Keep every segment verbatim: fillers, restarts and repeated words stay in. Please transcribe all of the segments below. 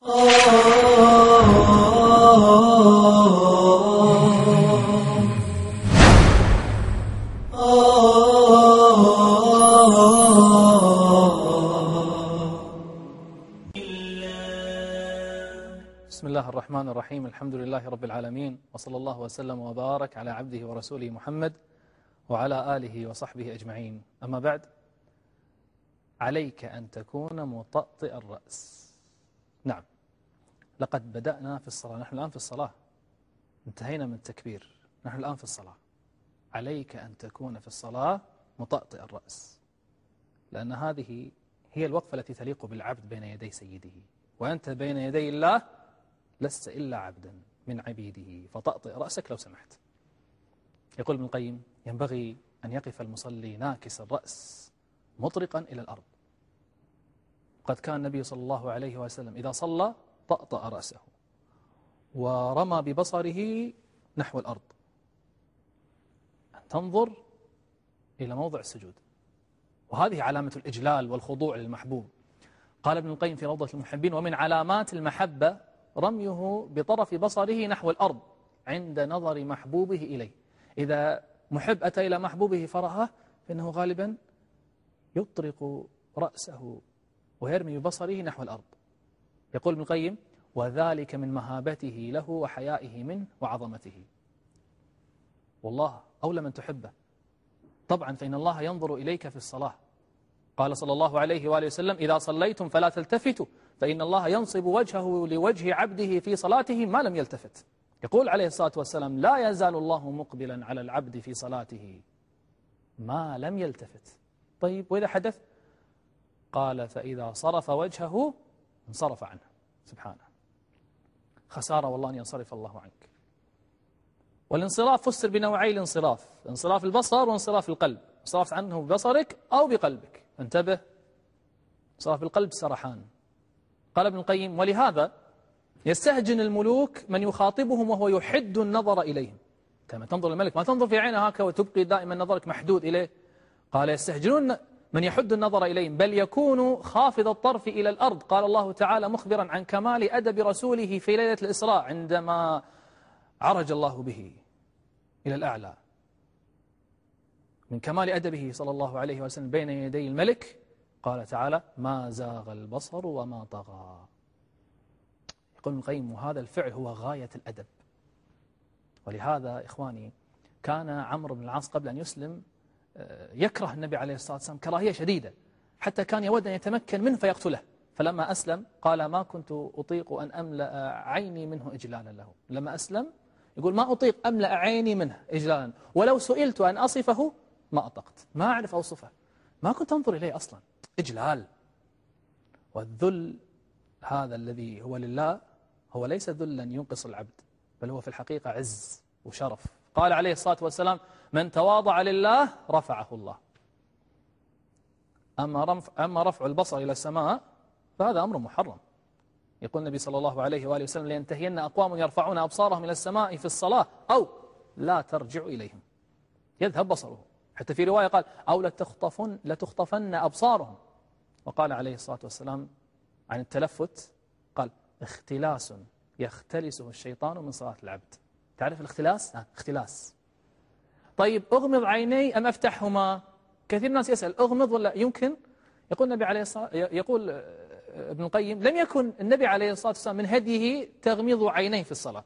بسم الله الرحمن الرحيم. الحمد لله رب العالمين، وصلى الله وسلم وبارك على عبده ورسوله محمد وعلى آله وصحبه أجمعين. أما بعد، عليك أن تكون مطأطئ الرأس. نعم، لقد بدأنا في الصلاة، نحن الآن في الصلاة، انتهينا من التكبير، نحن الآن في الصلاة. عليك أن تكون في الصلاة مطأطئ الرأس، لأن هذه هي الوقفة التي تليق بالعبد بين يدي سيده، وأنت بين يدي الله لست إلا عبدا من عبيده، فطأطئ رأسك لو سمحت. يقول ابن القيم: ينبغي أن يقف المصلي ناكس الرأس مطرقا إلى الأرض. قد كان النبي صلى الله عليه وسلم إذا صلى طأطأ رأسه ورمى ببصره نحو الأرض، أن تنظر إلى موضع السجود، وهذه علامة الإجلال والخضوع للمحبوب. قال ابن القيم في روضة المحبين: ومن علامات المحبة رميه بطرف بصره نحو الأرض عند نظر محبوبه إليه. إذا محب أتى إلى محبوبه فرآه فإنه غالبا يطرق رأسه ويرمي ببصره نحو الأرض. يقول ابن القيم: وذلك من مهابته له وحيائه منه وعظمته. والله أولى من تحبه طبعا، فإن الله ينظر إليك في الصلاة. قال صلى الله عليه وآله وسلم: إذا صليتم فلا تلتفتوا فإن الله ينصب وجهه لوجه عبده في صلاته ما لم يلتفت. يقول عليه الصلاة والسلام: لا يزال الله مقبلا على العبد في صلاته ما لم يلتفت. طيب، وإذا حدث؟ قال: فإذا صرف وجهه انصرف عنه. سبحانه، خسارة والله أن ينصرف الله عنك. والانصراف فسر بنوعي الانصراف: انصراف البصر وانصراف القلب. انصرفت عنه ببصرك أو بقلبك، انتبه. انصراف القلب سرحان. قال ابن القيم: ولهذا يستهجن الملوك من يخاطبهم وهو يحد النظر إليهم. كما تنظر الملك ما تنظر في عينه هكذا وتبقي دائما نظرك محدود إليه. قال: يستهجنون من يحد النظر إليهم، بل يكون خافض الطرف إلى الأرض. قال الله تعالى مخبرا عن كمال أدب رسوله في ليلة الإسراء عندما عرج الله به إلى الأعلى، من كمال أدبه صلى الله عليه وسلم بين يدي الملك، قال تعالى: ما زاغ البصر وما طغى. يقول ابن القيم: وهذا الفعل هو غاية الأدب. ولهذا إخواني، كان عمرو بن العاص قبل أن يسلم يكره النبي عليه الصلاة والسلام كراهية شديدة، حتى كان يود أن يتمكن منه فيقتله. فلما أسلم قال: ما كنت أطيق أن أملأ عيني منه إجلالا له. لما أسلم يقول: ما أطيق أملأ عيني منه إجلالا، ولو سئلت أن أصفه ما أطقت، ما أعرف أوصفه، ما كنت أنظر إليه أصلا. إجلال. والذل هذا الذي هو لله هو ليس ذلا ينقص العبد، بل هو في الحقيقة عز وشرف. قال عليه الصلاة والسلام: من تواضع لله رفعه الله. أما أما رفع البصر إلى السماء فهذا أمر محرم. يقول النبي صلى الله عليه وآله وسلم: لينتهين أقوام يرفعون أبصارهم إلى السماء في الصلاة أو لا ترجع إليهم، يذهب بصره. حتى في رواية قال: أو لتخطفن, لتخطفن أبصارهم. وقال عليه الصلاة والسلام عن التلفت، قال: اختلاس يختلسه الشيطان من صلاة العبد. تعرف الاختلاس؟ ها، اختلاس. طيب، أغمض عيني أم أفتحهما؟ كثير الناس يسأل: أغمض ولا يمكن؟ يقول النبي عليه الصلاة يقول ابن القيم: لم يكن النبي عليه الصلاة والسلام من هديه تغميض عينيه في الصلاة.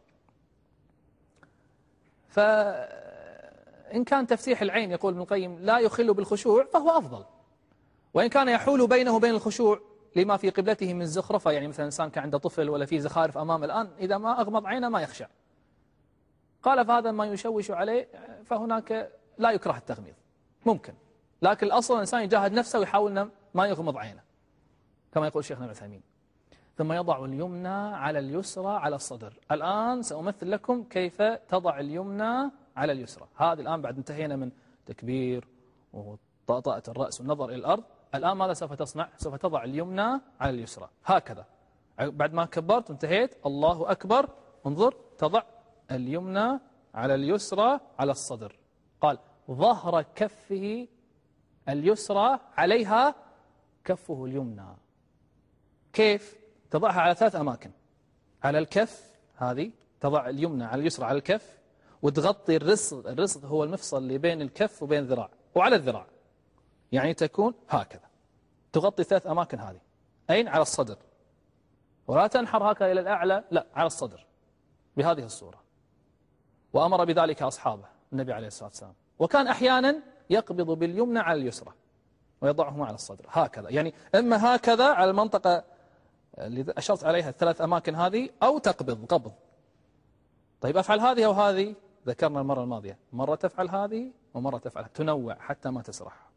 فإن كان تفتيح العين، يقول ابن القيم، لا يخل بالخشوع فهو أفضل. وإن كان يحول بينه وبين الخشوع لما في قبلته من زخرفة، يعني مثلا إنسان كان عنده طفل ولا في زخارف أمامه الآن، إذا ما أغمض عينه ما يخشع. قال: فهذا ما يشوش عليه، فهناك لا يكره التغميض، ممكن، لكن الأصل الإنسان يجاهد نفسه ويحاول ما يغمض عينه كما يقول شيخنا ابن عثيمين. ثم يضع اليمنى على اليسرى على الصدر. الآن سأمثل لكم كيف تضع اليمنى على اليسرى. هذا الآن بعد انتهينا من تكبير وطأطأة الرأس والنظر إلى الأرض. الآن ماذا سوف تصنع؟ سوف تضع اليمنى على اليسرى هكذا. بعد ما كبرت وانتهيت، الله أكبر، انظر، تضع اليمنى على اليسرى على الصدر. قال: ظهر كفه اليسرى عليها كفه اليمنى. كيف؟ تضعها على ثلاث أماكن، على الكف، هذه تضع اليمنى على اليسرى على الكف، وتغطي الرسغ، الرسغ هو المفصل اللي بين الكف وبين الذراع، وعلى الذراع، يعني تكون هكذا، تغطي ثلاث أماكن هذه. أين؟ على الصدر، ولا تنحر هكذا إلى الأعلى، لا، على الصدر بهذه الصورة. وأمر بذلك أصحابه النبي عليه الصلاة والسلام، وكان أحيانا يقبض باليمنى على اليسرى ويضعهما على الصدر هكذا، يعني إما هكذا على المنطقة اللي أشرت عليها الثلاث أماكن هذه، أو تقبض قبض. طيب أفعل هذه أو هذه؟ ذكرنا المرة الماضية، مرة تفعل هذه ومرة تفعل، تنوع حتى ما تسرح.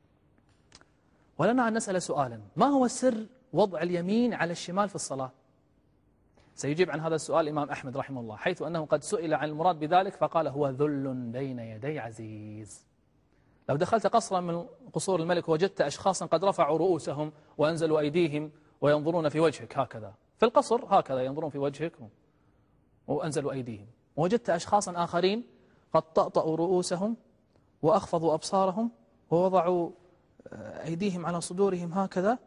ولنا أن نسأل سؤالا: ما هو سر وضع اليمين على الشمال في الصلاة؟ سيجيب عن هذا السؤال الإمام أحمد رحمه الله، حيث أنه قد سئل عن المراد بذلك فقال: هو ذل بين يدي عزيز. لو دخلت قصرا من قصور الملك ووجدت أشخاصا قد رفعوا رؤوسهم وأنزلوا أيديهم وينظرون في وجهك هكذا في القصر، هكذا ينظرون في وجهك وأنزلوا أيديهم، ووجدت أشخاصا آخرين قد طأطأوا رؤوسهم وأخفضوا أبصارهم ووضعوا أيديهم على صدورهم هكذا،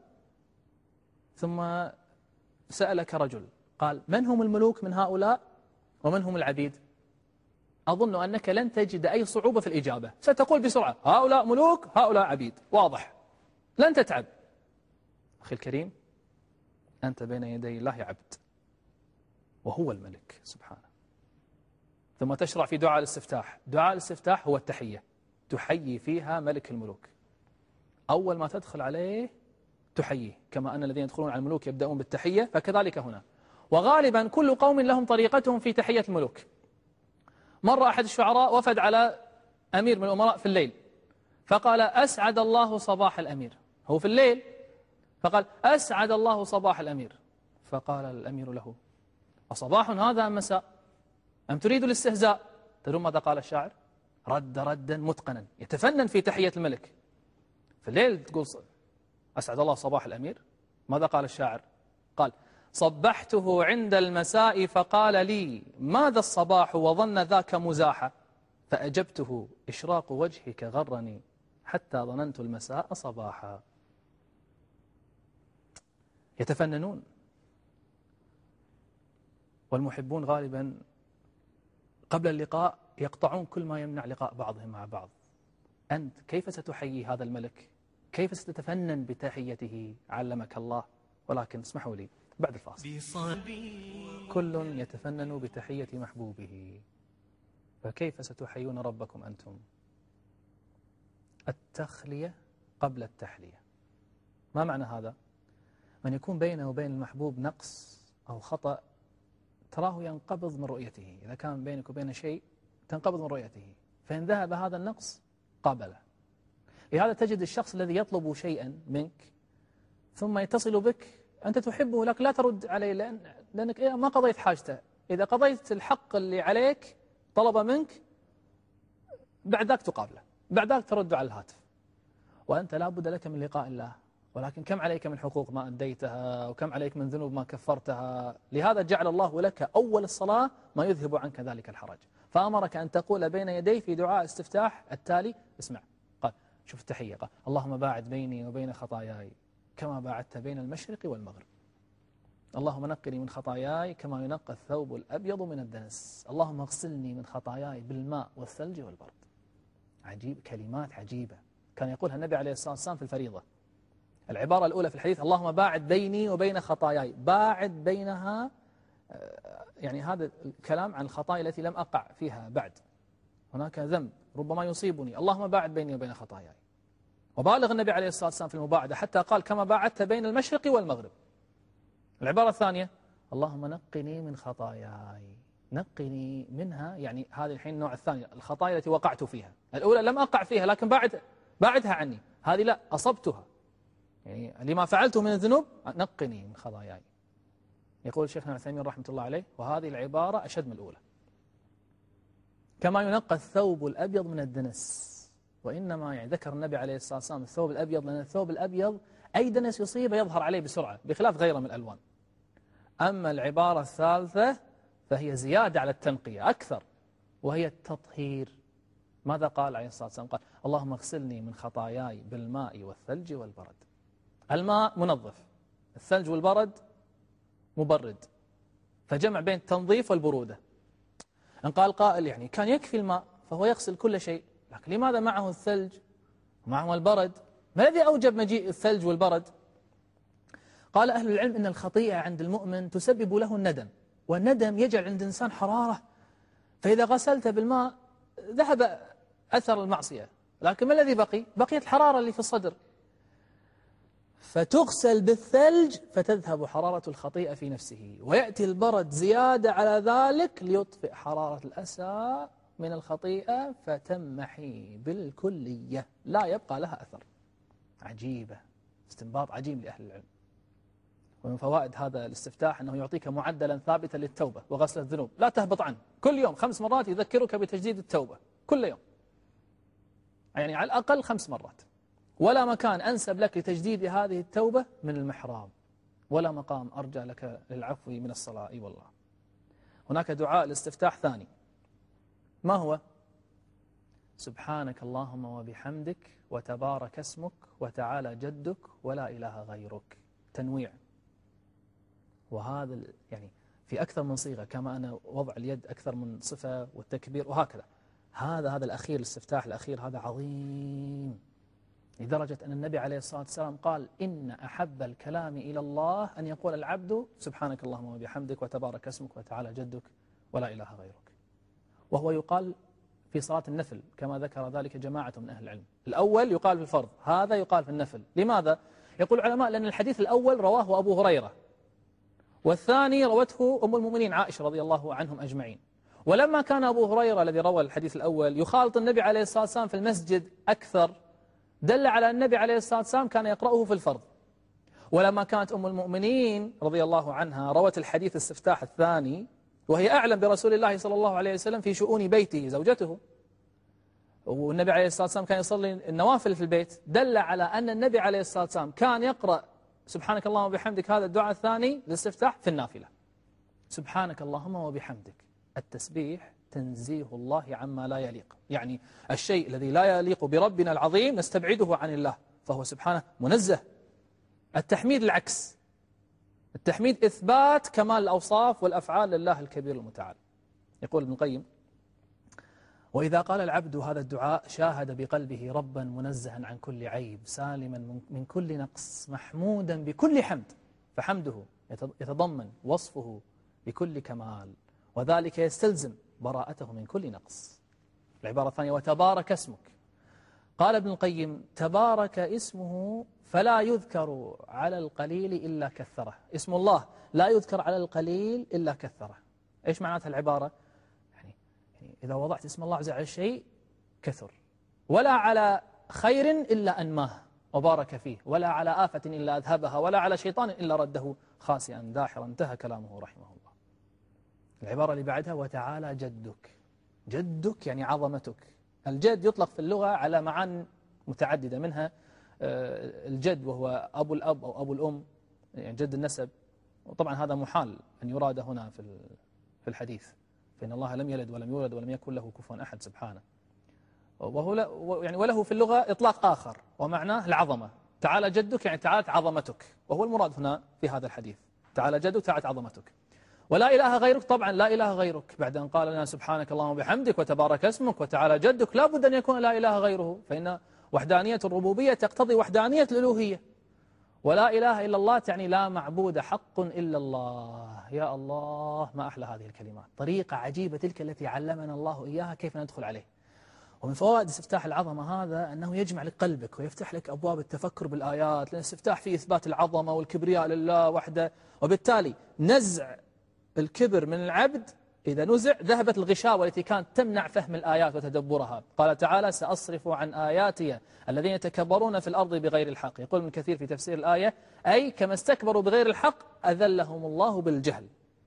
ثم سألك رجل قال: من هم الملوك من هؤلاء ومن هم العبيد؟ أظن أنك لن تجد أي صعوبة في الإجابة، ستقول بسرعة: هؤلاء ملوك هؤلاء عبيد، واضح، لن تتعب. أخي الكريم، أنت بين يدي الله عبد وهو الملك سبحانه. ثم تشرع في دعاء الاستفتاح. دعاء الاستفتاح هو التحية، تحيي فيها ملك الملوك. أول ما تدخل عليه تحييه، كما أن الذين يدخلون على الملوك يبدأون بالتحية، فكذلك هنا. وغالبا كل قوم لهم طريقتهم في تحية الملوك. مر أحد الشعراء وفد على أمير من الأمراء في الليل، فقال: أسعد الله صباح الأمير. هو في الليل، فقال: أسعد الله صباح الأمير. فقال الأمير له: أصباح هذا أم مساء؟ أم تريد الاستهزاء؟ تدرون ماذا قال الشاعر؟ رد ردا متقنا، يتفنن في تحية الملك. في الليل تقول أسعد الله صباح الأمير. ماذا قال الشاعر؟ قال: صبحته عند المساء فقال لي: ماذا الصباح؟ وظن ذاك مزاحا، فأجبته: إشراق وجهك غرني حتى ظننت المساء صباحا. يتفننون. والمحبون غالبا قبل اللقاء يقطعون كل ما يمنع لقاء بعضهم مع بعض. أنت كيف ستحيي هذا الملك؟ كيف ستتفنن بتحيته؟ علمك الله. ولكن اسمحوا لي بعد الفاصل. كل يتفنن بتحية محبوبه، فكيف ستحيون ربكم أنتم؟ التخلية قبل التحلية. ما معنى هذا؟ من يكون بينه وبين المحبوب نقص أو خطأ تراه ينقبض من رؤيته. إذا كان بينك وبين شيء تنقبض من رؤيته، فإن ذهب هذا النقص قابله. لهذا تجد الشخص الذي يطلب شيئا منك ثم يتصل بك، أنت تحبه لكن لا ترد عليه، لأن لأنك ما قضيت حاجته. إذا قضيت الحق اللي عليك طلب منك، بعد ذاك تقابله، بعد ذاك ترد على الهاتف. وأنت لا بد لك من لقاء الله، ولكن كم عليك من حقوق ما أديتها، وكم عليك من ذنوب ما كفرتها. لهذا جعل الله لك أول الصلاة ما يذهب عنك ذلك الحرج، فأمرك أن تقول بين يديه في دعاء استفتاح التالي. اسمع، قال: شوف التحية، قال: اللهم باعد بيني وبين خطاياي كما باعدت بين المشرق والمغرب. اللهم نقني من خطاياي كما ينقى الثوب الأبيض من الدنس. اللهم اغسلني من خطاياي بالماء والثلج والبرد. عجيب، كلمات عجيبة كان يقولها النبي عليه الصلاة والسلام في الفريضة. العبارة الأولى في الحديث: اللهم باعد بيني وبين خطاياي، باعد بينها، يعني هذا الكلام عن الخطايا التي لم أقع فيها بعد، هناك ذنب ربما يصيبني، اللهم باعد بيني وبين خطاياي. وبالغ النبي عليه الصلاة والسلام في المباعدة حتى قال: كما باعدت بين المشرق والمغرب. العبارة الثانية: اللهم نقني من خطاياي. نقني منها، يعني هذه الحين النوع الثاني، الخطايا التي وقعت فيها. الأولى لم أقع فيها لكن بعد بعدها عني، هذه لا، أصبتها، يعني لما فعلته من الذنوب نقني من خطاياي. يقول شيخنا عثيمين رحمة الله عليه: وهذه العبارة أشد من الأولى. كما ينقى الثوب الأبيض من الدنس. وإنما يعني ذكر النبي عليه الصلاة والسلام الثوب الأبيض لأن الثوب الأبيض أي دنس يصيبه يظهر عليه بسرعة، بخلاف غيره من الألوان. أما العبارة الثالثة فهي زيادة على التنقية أكثر، وهي التطهير. ماذا قال عليه الصلاة والسلام؟ قال: اللهم اغسلني من خطاياي بالماء والثلج والبرد. الماء منظف، الثلج والبرد مبرد، فجمع بين التنظيف والبرودة. إن قال قائل يعني كان يكفي الماء فهو يغسل كل شيء، لكن لماذا معه الثلج ومعه البرد؟ ما الذي أوجب مجيء الثلج والبرد؟ قال أهل العلم إن الخطيئة عند المؤمن تسبب له الندم، والندم يجعل عند الإنسان حرارة، فإذا غسلت بالماء ذهب أثر المعصية، لكن ما الذي بقي؟ بقيت الحرارة اللي في الصدر، فتغسل بالثلج فتذهب حرارة الخطيئة في نفسه، ويأتي البرد زيادة على ذلك ليطفئ حرارة الأسى من الخطيئة فتمحي بالكلية، لا يبقى لها أثر. عجيبة، استنباط عجيب لأهل العلم. ومن فوائد هذا الاستفتاح أنه يعطيك معدلا ثابتا للتوبة وغسل الذنوب، لا تهبط عنه، كل يوم خمس مرات يذكرك بتجديد التوبة كل يوم، يعني على الأقل خمس مرات. ولا مكان أنسب لك لتجديد هذه التوبة من المحراب، ولا مقام أرجى لك للعفو من الصلاة. أي والله. هناك دعاء الاستفتاح ثاني، ما هو؟ سبحانك اللهم وبحمدك وتبارك اسمك وتعالى جدك ولا إله غيرك. تنويع، وهذا يعني في أكثر من صيغة، كما أنا وضع اليد أكثر من صفة والتكبير وهكذا. هذا هذا الأخير، الاستفتاح الأخير هذا عظيم، لدرجة أن النبي عليه الصلاة والسلام قال إن أحب الكلام إلى الله أن يقول العبد سبحانك اللهم وبحمدك وتبارك اسمك وتعالى جدك ولا إله غيرك. وهو يقال في صلاة النفل كما ذكر ذلك جماعة من أهل العلم. الأول يقال في الفرض، هذا يقال في النفل. لماذا؟ يقول العلماء لأن الحديث الأول رواه أبو هريرة، والثاني روته أم المؤمنين عائشة رضي الله عنهم أجمعين. ولما كان أبو هريرة الذي روى الحديث الأول يخالط النبي عليه الصلاة والسلام في المسجد أكثر، دل على النبي عليه الصلاة والسلام كان يقرأه في الفرض. ولما كانت أم المؤمنين رضي الله عنها روت الحديث الاستفتاح الثاني، وهي أعلم برسول الله صلى الله عليه وسلم في شؤون بيته زوجته، والنبي عليه الصلاة والسلام كان يصلي النوافل في البيت، دل على أن النبي عليه الصلاة والسلام كان يقرأ سبحانك اللهم وبحمدك هذا الدعاء الثاني للاستفتاح في النافلة. سبحانك اللهم وبحمدك، التسبيح تنزيه الله عما لا يليق، يعني الشيء الذي لا يليق بربنا العظيم نستبعده عن الله، فهو سبحانه منزه. التحميد العكس، التحميد إثبات كمال الأوصاف والأفعال لله الكبير المتعال. يقول ابن القيم وإذا قال العبد هذا الدعاء شاهد بقلبه ربا منزها عن كل عيب سالما من كل نقص محمودا بكل حمد، فحمده يتضمن وصفه بكل كمال، وذلك يستلزم براءته من كل نقص. العبارة الثانية وتبارك اسمك، قال ابن القيم تبارك اسمه فلا يذكر على القليل إلا كثره. اسم الله لا يذكر على القليل إلا كثره. إيش معناتها العبارة؟ يعني, يعني إذا وضعت اسم الله عز وجل على الشيء كثر، ولا على خير إلا أنماه وبارك فيه، ولا على آفة إلا أذهبها، ولا على شيطان إلا رده خاسئا داحرا. انتهى كلامه رحمه الله. العبارة اللي بعدها وتعالى جدك، جدك يعني عظمتك. الجد يطلق في اللغة على معان متعددة، منها الجد وهو أبو الأب أو أبو الأم، يعني جد النسب، وطبعا هذا محال أن يراد هنا في في الحديث، فإن الله لم يلد ولم يولد ولم يكن له كفوا أحد سبحانه. وهو يعني وله في اللغة إطلاق آخر ومعناه العظمة. تعالى جدك يعني تعالت عظمتك، وهو المراد هنا في هذا الحديث، تعالى جدك تعالت عظمتك. ولا إله غيرك، طبعا لا إله غيرك بعد أن قال لنا سبحانك اللهم وبحمدك وتبارك اسمك وتعالى جدك، لا بد أن يكون لا إله غيره، فإن وحدانية الربوبية تقتضي وحدانية الألوهية. ولا إله إلا الله تعني لا معبود حق إلا الله. يا الله ما أحلى هذه الكلمات، طريقة عجيبة تلك التي علمنا الله إياها كيف ندخل عليه. ومن فوائد استفتاح العظمة هذا أنه يجمع لك قلبك ويفتح لك أبواب التفكر بالآيات، لأن الاستفتاح فيه إثبات العظمة والكبرياء لله وحده، وبالتالي نزع الكبر من العبد. إذا نزع ذهبت الغشاوة التي كانت تمنع فهم الآيات وتدبرها. قال تعالى سأصرف عن آياتي الذين يتكبرون في الأرض بغير الحق. يقول ابن كثير في تفسير الآية أي كما استكبروا بغير الحق أذلهم الله بالجهل.